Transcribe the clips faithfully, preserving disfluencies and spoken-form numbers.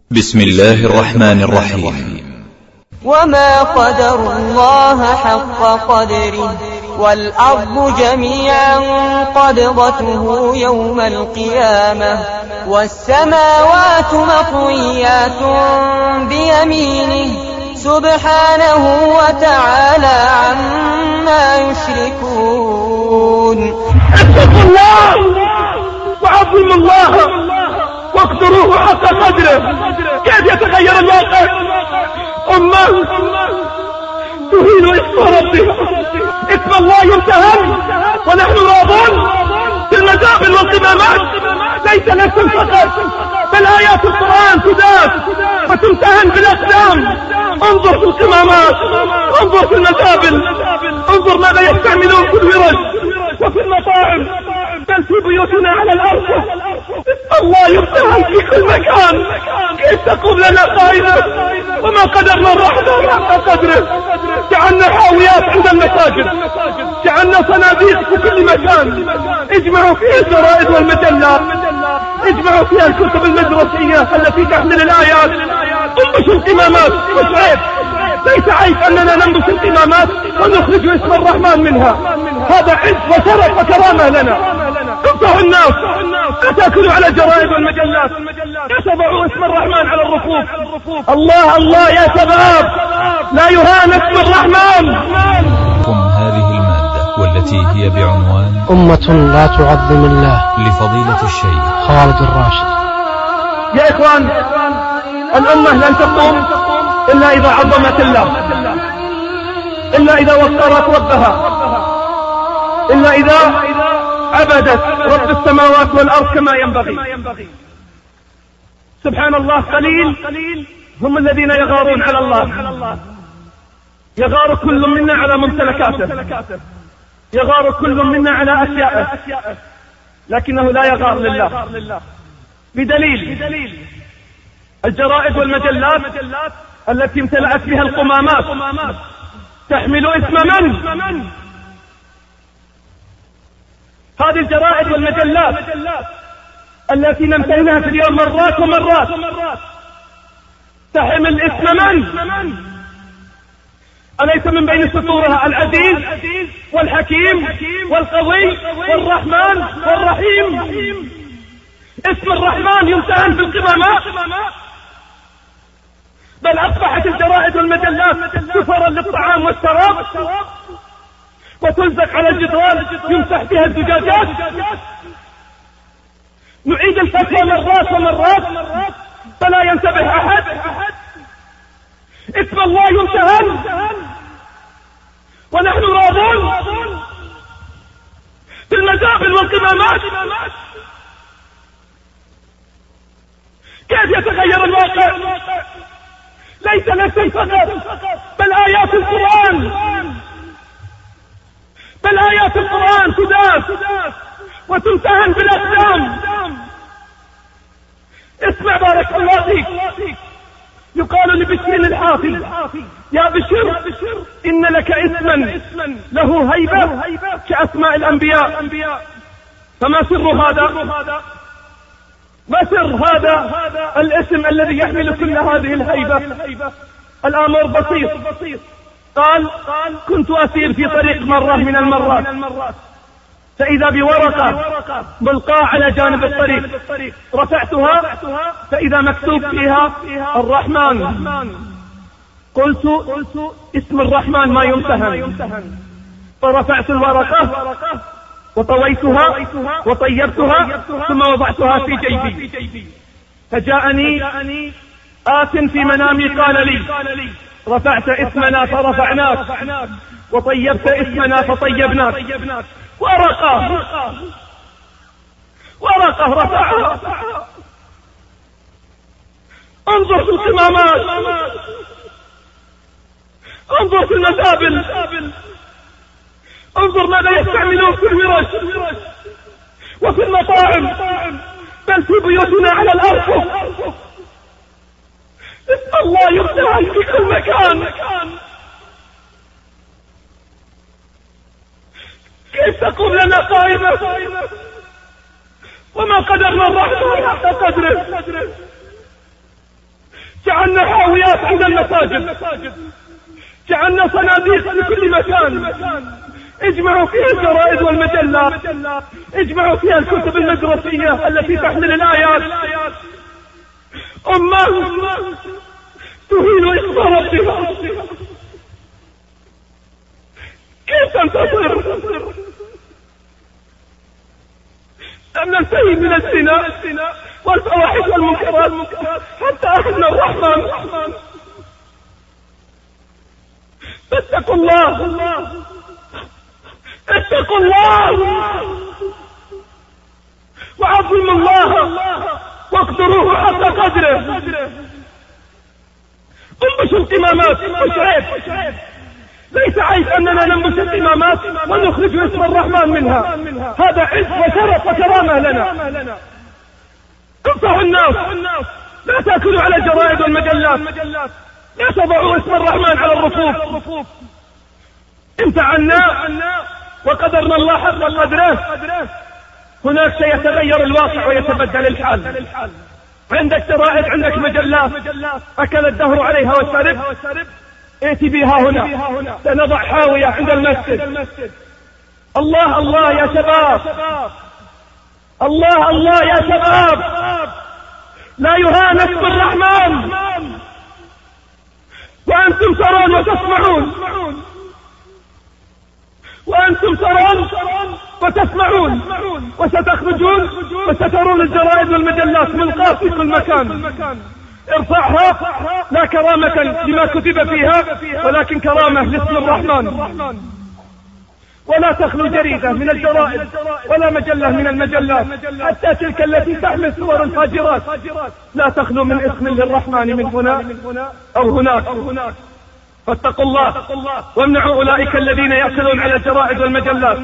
بسم الله الرحمن الرحيم. وما قدر الله حق قدره والأرض جميعا قبضته يوم القيامة والسماوات مطويات بيمينه سبحانه وتعالى عما يشركون. اتقوا الله وعظموا الله واقدروه حق قدره. كيف يتغير الواقع؟ أمة تهين اسم ربها، اسم الله يمتهن ونحن راضون في المزابل والقمامات. ليس نفس فقط بل آيات القرآن تداس وتمتهن بالأقدام. انظر في القمامات، انظر في المزابل، انظر ماذا يستعملون في الورش وفي المطاعم، بل في بيوتنا على الأرض. الله يمتهن في كل مكان. كيف تقوم لنا قائمة وما قدرنا الرحمن حق قدره؟ جعلنا حاويات عند المساجد، جعلنا صناديق في كل مكان اجمعوا فيها الجرائد والمجلات، اجمعوا فيها الكتب المدرسية التي تحمل الآيات. انبشوا القمامات، مش عيب، ليس عيب أننا ننبش القمامات ونخرج اسم الرحمن منها. هذا عز وشرف وكرامة لنا. انصحوا الناس لا تأكلوا على الجرائد والمجلات، لا تضعوا اسم الرحمن على الرفوف. الله الله يا شباب، لا يهان اسم الرحمن. هذه المادة والتي هي بعنوان أمة لا تعظم الله لفضيلة الشيخ خالد الراشد. يا إخوان، الأمة لن تقوم إلا إذا عظمت الله، إلا إذا وقرت ربها، إلا إذا عبدت رب السماوات والأرض كما ينبغي. سبحان الله، قليل هم الذين يغارون على الله. يغار كل منا على ممتلكاته، يغار كل منا على أشيائه، لكنه لا يغار لله. بدليل الجرائد والمجلات التي امتلأت بها القمامات تحمل اسم من؟ هذه الجرائد والمجلات التي نمتهنها في اليوم مرات ومرات تحمل اسم من؟ أليس من بين سطورها العزيز والحكيم والقوي والرحمن والرحيم؟ اسم الرحمن يمتهن في القمامات، بل أصبحت الجرائد والمجلات سفرا للطعام والشراب وتلزق على الجدران يمسح بها الزجاجات. نعيد الفتوى مرات ومرات فلا ينتبه أحد. اسم الله يمتهن ونحن راضون في المزابل والقمامات. كيف يتغير الواقع؟ ليس نفس فقط بل آيات القرآن، بل آيات القرآن تداس وتمتهن بالأقدام. اسمع بارك الله فيك، يقال لبشر الحافي: يا بشر، إن لك اسما له هيبة كأسماء الأنبياء. فما سر هذا؟ ما سر هذا الاسم الذي يحمل كل هذه الهيبة؟ الأمر بسيط. قال: كنت أسير في طريق مرة من المرات، فإذا بورقة ملقاة على جانب الطريق، رفعتها فإذا مكتوب فيها الرحمن. قلت: اسم الرحمن ما يمتهن. فرفعت الورقة وطويتها وطيبتها ثم وضعتها في جيبي. فجاءني آت في منامي قال لي: رفعت اسمنا فرفعناك، وطيبت اسمنا فطيبناك. ورقة ورقة رفعها. انظر في القمامات، انظر في المزابل، انظر ماذا يستعملون في الورش وفي المطاعم، بل في بيوتنا على الأرض. الله يمتهن في كل مكان. كيف تقوم لنا قائمة وما قدرنا الرحمن حق قدره؟ حاويات عند المساجد، جعلنا صناديق في كل مكان اجمعوا فيها الجرائد والمجلات، اجمعوا فيها الكتب المدرسية التي تحمل الآيات. أمة تهين اسم ربها، كيف تنتصر؟ لم ننتهي من الزنا والفواحش والمنكرات حتى أهلنا الرحمن. فاتقوا الله، اتقوا الله وعظموا الله واقدروه حق قدره. انبش القمامات مش عيب، ليس عيب أننا ننبش القمامات ونخرج اسم الرحمن منها، هذا عز وشرف وكرامة لنا. انصحوا الناس لا تأكلوا على الجرائد والمجلات، لا تضعوا اسم الرحمن على الرفوف. امتعنا وقدرنا الله حق قدره، هناك سيتغير الواقع ويتبدل الحال. عندك جرائد، عندك مجلات أكل الدهر عليها والشرب، ائتي بها هنا، سنضع حاوية عند المسجد. الله الله يا شباب، الله الله يا شباب، لا يهان اسم الرحمن وأنتم ترون وتسمعون، وأنتم ترون وتسمعون، وستخرجون وسترون الجرائد والمجلات ملقاة في كل مكان. ارفعها لا كرامة لما كتب فيها، ولكن كرامة لاسم الرحمن. ولا تخلو جريدة من الجرائد ولا مجلة من المجلات، حتى تلك التي تحمل صور الفاجرات لا تخلو من اسم للرحمن من هنا أو هناك. فاتقوا الله وامنعوا أولئك الذين يأكلون على الجرائد والمجلات،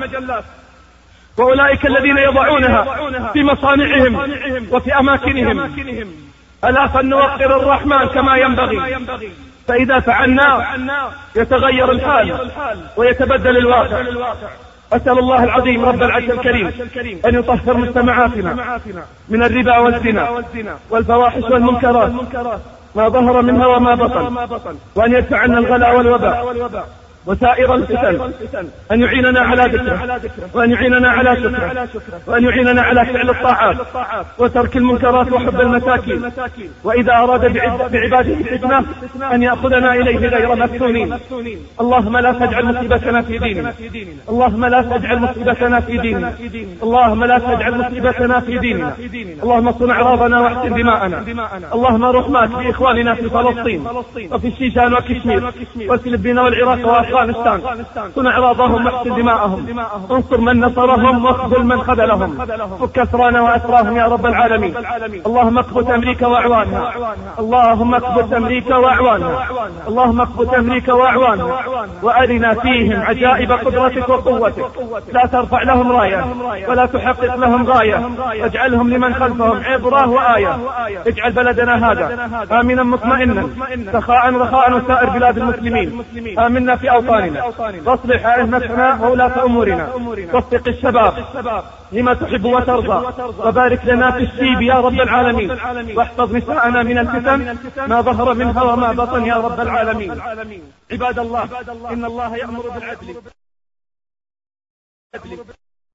وأولئك الذين يضعونها في مصانعهم وفي أماكنهم. ألا فلنوقر الرحمن كما ينبغي، فإذا فعلنا يتغير الحال ويتبدل الواقع. أسأل الله العظيم رب العرش الكريم أن يطهر مجتمعاتنا من الربا والزنا والفواحش والمنكرات ما ظهر منها وما بطن، وأن يدفع عنا الغلاء والوباء وسائر الفتن، أن يعيننا على ذكره، وأن يعيننا على شكره، وأن يعيننا على فعل الطاعات وترك المنكرات وحب المساكين. وإذا أراد بعباده الفتنة أن يأخذنا إليه غير مفتونين. اللهم لا تجعل مصيبتنا في ديننا، اللهم لا تجعل مصيبتنا في ديننا، اللهم لا تجعل مصيبتنا في ديننا. اللهم صن أعراضنا واحسن دماءنا. اللهم رحمات لإخواننا في فلسطين وفي الشيشان وكشمير والفلبين والعراق وأفغانستان، صن أعراضهم واحسن دماءهم، انصر من نصرهم واخذل من خذلهم، فك أسرانا وأسراهم يا رب العالمين. اللهم اكبت أمريكا وأعوانها، اللهم اكبت أمريكا وأعوانها، اللهم اكبت أمريكا وأعوانها، وأرنا فيهم عجائب قدرتك وقوتك. لا ترفع لهم راية ولا تحقق لهم غاية، واجعلهم لمن خلفهم عبرة وآية. اجعل بلدنا هذا آمنا مطمئنا سخاء رخاء وسائر بلاد المسلمين. آمنا في أوطاننا، واصلح أئمتنا وولاة أمورنا، وفق الشباب لما تحب وترضى، وبارك لنا في الشيب يا رب العالمين، واحفظ نساءنا من الفتن ما ظهر منها وما بطن يا رب العالمين. عباد الله، إن الله يأمر بالعدل